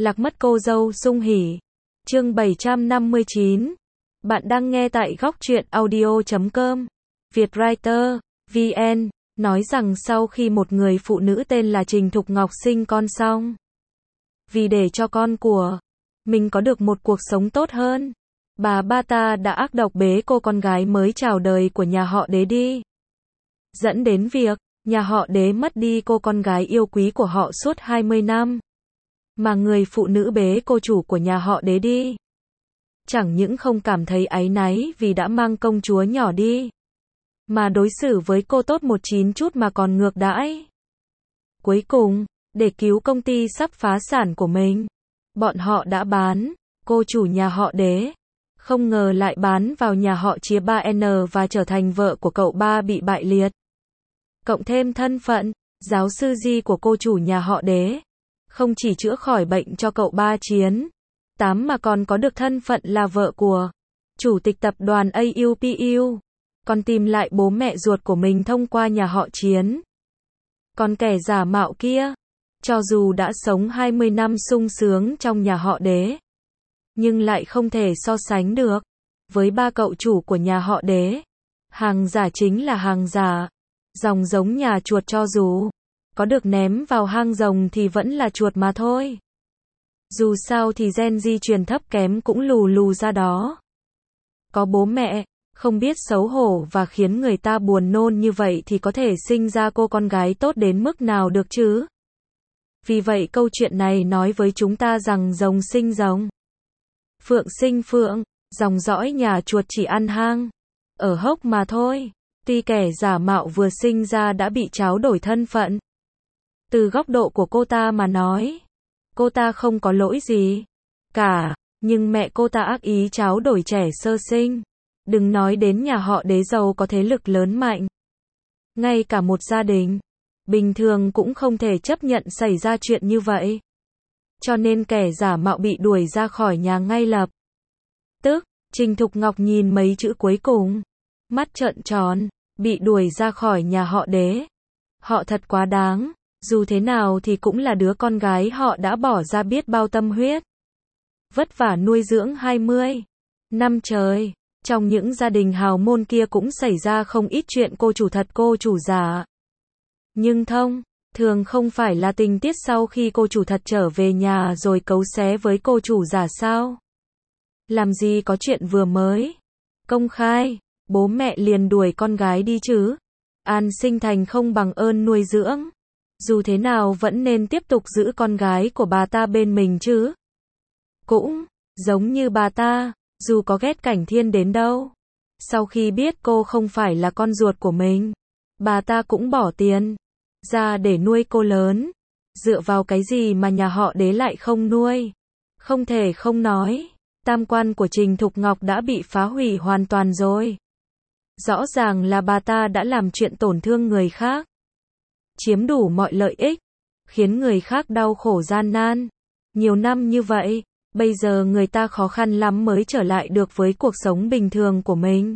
Lạc mất cô dâu sung hỉ. Chương 759. Bạn đang nghe tại góc truyện audio.com. Vietwriter, VN, nói rằng sau khi một người phụ nữ tên là Trình Thục Ngọc sinh con xong, vì để cho con của mình có được một cuộc sống tốt hơn, bà ta đã ác độc bế cô con gái mới chào đời của nhà họ Đế đi. Dẫn đến việc, nhà họ Đế mất đi cô con gái yêu quý của họ suốt 20 năm. Mà người phụ nữ bế cô chủ của nhà họ Đế đi, chẳng những không cảm thấy áy náy vì đã mang công chúa nhỏ đi, mà đối xử với cô tốt một chín chút mà còn ngược đãi. Cuối cùng, để cứu công ty sắp phá sản của mình, bọn họ đã bán cô chủ nhà họ Đế. Không ngờ lại bán vào nhà họ Chia 3N và trở thành vợ của cậu ba bị bại liệt. Cộng thêm thân phận giáo sư Di của cô chủ nhà họ Đế, không chỉ chữa khỏi bệnh cho cậu ba Chiến 8 mà còn có được thân phận là vợ của chủ tịch tập đoàn AUPU, còn tìm lại bố mẹ ruột của mình thông qua nhà họ Chiến. Còn kẻ giả mạo kia, cho dù đã sống 20 năm sung sướng trong nhà họ Đế, nhưng lại không thể so sánh được với ba cậu chủ của nhà họ Đế. Hàng giả chính là hàng giả, rồng giống nhà chuột, cho dù có được ném vào hang rồng thì vẫn là chuột mà thôi. Dù sao thì gen di truyền thấp kém cũng lù lù ra đó. Có bố mẹ không biết xấu hổ và khiến người ta buồn nôn như vậy thì có thể sinh ra cô con gái tốt đến mức nào được chứ? Vì vậy câu chuyện này nói với chúng ta rằng rồng sinh rồng, phượng sinh phượng, dòng dõi nhà chuột chỉ ăn hang ở hốc mà thôi. Tuy kẻ giả mạo vừa sinh ra đã bị tráo đổi thân phận, từ góc độ của cô ta mà nói, cô ta không có lỗi gì cả, nhưng mẹ cô ta ác ý tráo đổi trẻ sơ sinh. Đừng nói đến nhà họ Đế giàu có thế lực lớn mạnh, ngay cả một gia đình bình thường cũng không thể chấp nhận xảy ra chuyện như vậy. Cho nên kẻ giả mạo bị đuổi ra khỏi nhà ngay lập tức. Trình Thục Ngọc nhìn mấy chữ cuối cùng, mắt trợn tròn. Bị đuổi ra khỏi nhà họ Đế, họ thật quá đáng. Dù thế nào thì cũng là đứa con gái họ đã bỏ ra biết bao tâm huyết, vất vả nuôi dưỡng 20 năm trời. Trong những gia đình hào môn kia cũng xảy ra không ít chuyện cô chủ thật cô chủ giả. Nhưng thường không phải là tình tiết sau khi cô chủ thật trở về nhà rồi cấu xé với cô chủ giả sao? Làm gì có chuyện vừa mới công khai, bố mẹ liền đuổi con gái đi chứ? An sinh thành không bằng ơn nuôi dưỡng. Dù thế nào vẫn nên tiếp tục giữ con gái của bà ta bên mình chứ. Cũng giống như bà ta, dù có ghét Cảnh Thiên đến đâu, sau khi biết cô không phải là con ruột của mình, bà ta cũng bỏ tiền ra để nuôi cô lớn. Dựa vào cái gì mà nhà họ Đế lại không nuôi? Không thể không nói, tam quan của Trình Thục Ngọc đã bị phá hủy hoàn toàn rồi. Rõ ràng là bà ta đã làm chuyện tổn thương người khác, chiếm đủ mọi lợi ích, khiến người khác đau khổ gian nan nhiều năm như vậy. Bây giờ người ta khó khăn lắm mới trở lại được với cuộc sống bình thường của mình.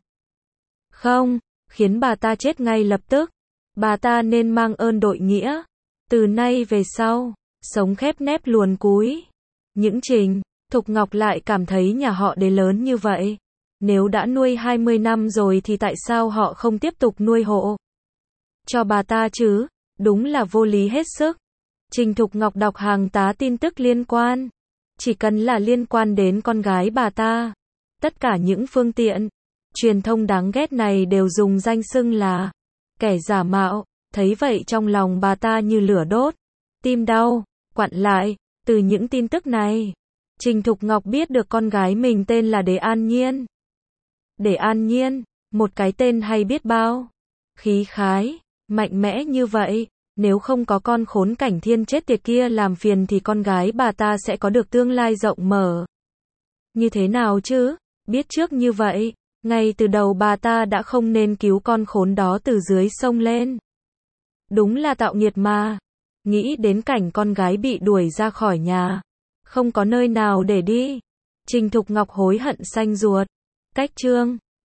Không, khiến bà ta chết ngay lập tức. Bà ta nên mang ơn đội nghĩa. Từ nay về sau, sống khép nép luồn cúi. Những Trình Thục Ngọc lại cảm thấy nhà họ Đế lớn như vậy, nếu đã nuôi 20 năm rồi thì tại sao họ không tiếp tục nuôi hộ cho bà ta chứ? Đúng là vô lý hết sức. Trình Thục Ngọc đọc hàng tá tin tức liên quan. Chỉ cần là liên quan đến con gái bà ta, tất cả những phương tiện truyền thông đáng ghét này đều dùng danh xưng là kẻ giả mạo. Thấy vậy trong lòng bà ta như lửa đốt, tim đau quặn lại. Từ những tin tức này, Trình Thục Ngọc biết được con gái mình tên là Đế An Nhiên. Đế An Nhiên, một cái tên hay biết bao, khí khái, mạnh mẽ như vậy. Nếu không có con khốn Cảnh Thiên chết tiệt kia làm phiền thì con gái bà ta sẽ có được tương lai rộng mở như thế nào chứ? Biết trước như vậy, ngay từ đầu bà ta đã không nên cứu con khốn đó từ dưới sông lên. Đúng là tạo nghiệt mà. Nghĩ đến cảnh con gái bị đuổi ra khỏi nhà, không có nơi nào để đi, Trình Thục Ngọc hối hận xanh ruột. Cách chương